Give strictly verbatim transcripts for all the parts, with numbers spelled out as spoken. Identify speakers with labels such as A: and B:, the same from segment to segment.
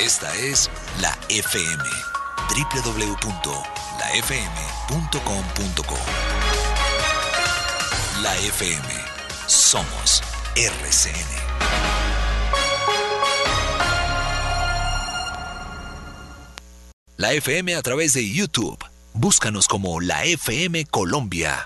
A: Esta es la F M, doble u doble u doble u punto la f m punto com punto co. La F M, somos R C N. La F M a través de YouTube. Búscanos como la F M Colombia.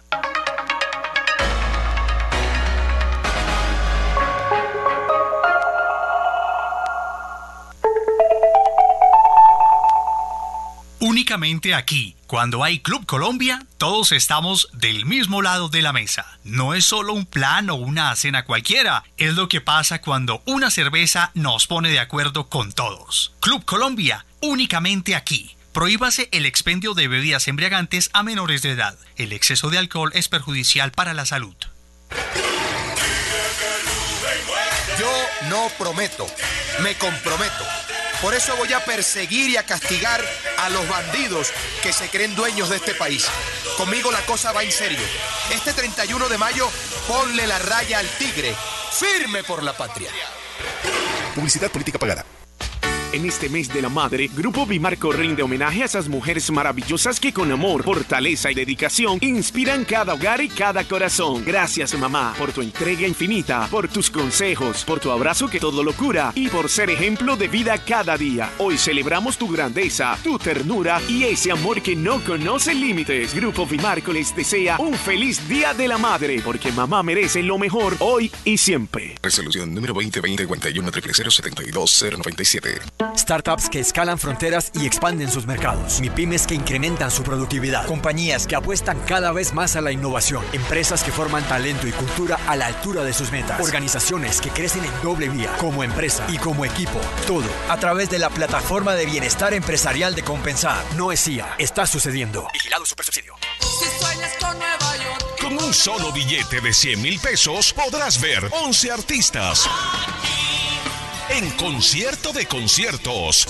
B: Únicamente aquí, cuando hay Club Colombia, todos estamos del mismo lado de la mesa. No es solo un plan o una cena cualquiera, es lo que pasa cuando una cerveza nos pone de acuerdo con todos. Club Colombia, únicamente aquí. Prohíbase el expendio de bebidas embriagantes a menores de edad. El exceso de alcohol es perjudicial para la salud.
C: Yo no prometo, me comprometo. Por eso voy a perseguir y a castigar a los bandidos que se creen dueños de este país. Conmigo la cosa va en serio. Este treinta y uno de mayo, ponle la raya al tigre. Firme por la patria.
D: Publicidad política pagada. En este mes de la madre, Grupo Bimarco rinde homenaje a esas mujeres maravillosas que con amor, fortaleza y dedicación inspiran cada hogar y cada corazón. Gracias, mamá, por tu entrega infinita, por tus consejos, por tu abrazo que todo lo cura y por ser ejemplo de vida cada día. Hoy celebramos tu grandeza, tu ternura y ese amor que no conoce límites. Grupo Bimarco les desea un feliz Día de la Madre, porque mamá merece lo mejor hoy y siempre.
E: Resolución número veinte veinte cincuenta y uno cero cero setenta y dos cero noventa y siete.
F: Startups que escalan fronteras y expanden sus mercados. MIPYMES que incrementan su productividad. Compañías que apuestan cada vez más a la innovación. Empresas que forman talento y cultura a la altura de sus metas. Organizaciones que crecen en doble vía, como empresa y como equipo. Todo a través de la plataforma de bienestar empresarial de Compensar. No es I A, está sucediendo. Vigilado Supersubsidio.
G: Si sueñas con Nueva York.
H: Con un solo billete de cien mil pesos podrás ver once artistas en Concierto de Conciertos.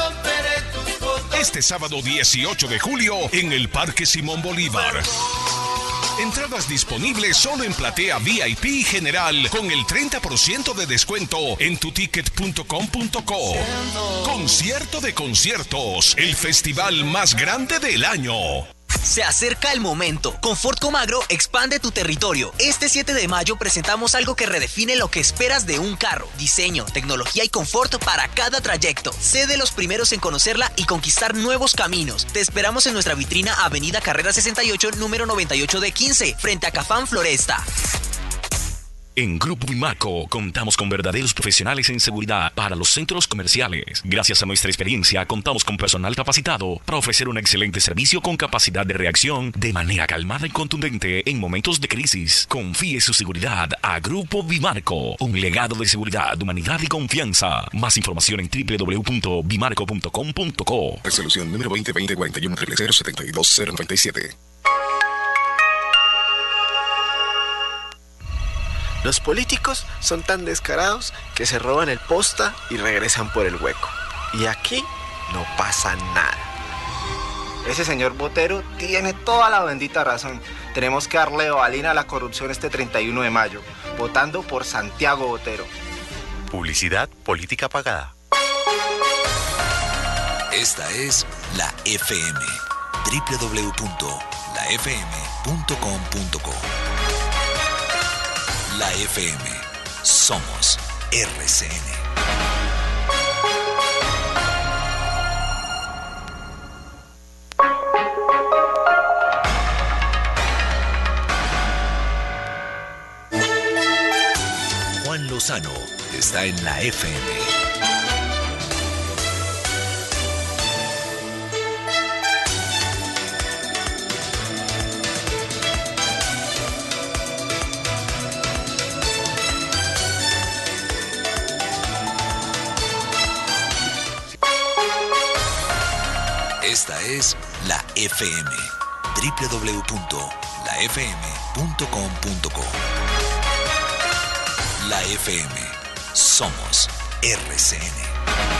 H: Este sábado dieciocho de julio en el Parque Simón Bolívar. Entradas disponibles solo en platea V I P general con el treinta por ciento de descuento en tu ticket punto com punto co. Concierto de Conciertos, el festival más grande del año.
I: Se acerca el momento. Con Ford Comagro, expande tu territorio. Este siete de mayo presentamos algo que redefine lo que esperas de un carro. Diseño, tecnología y confort para cada trayecto. Sé de los primeros en conocerla y conquistar nuevos caminos. Te esperamos en nuestra vitrina Avenida Carrera sesenta y ocho, número noventa y ocho D quince, frente a Cafán Floresta.
H: En Grupo Bimarco contamos con verdaderos profesionales en seguridad para los centros comerciales. Gracias a nuestra experiencia, contamos con personal capacitado para ofrecer un excelente servicio con capacidad de reacción de manera calmada y contundente en momentos de crisis. Confíe su seguridad a Grupo Bimarco, un legado de seguridad, humanidad y confianza. Más información en doble u doble u doble u punto bimarco punto com punto co.
E: Resolución número veinte veinte cuarenta y uno cero cero setenta y dos cero noventa y siete.
J: Los políticos son tan descarados que se roban el posta y regresan por el hueco. Y aquí no pasa nada.
K: Ese señor Botero tiene toda la bendita razón. Tenemos que darle balina a la corrupción este treinta y uno de mayo, votando por Santiago Botero.
L: Publicidad política pagada.
A: Esta es la F M, doble u doble u doble u punto la f m punto com punto co. La F M, somos R C N. Juan Lozano está en la F M. Esta es la F M, doble u doble u doble u punto la f m punto com punto co. La F M, somos R C N.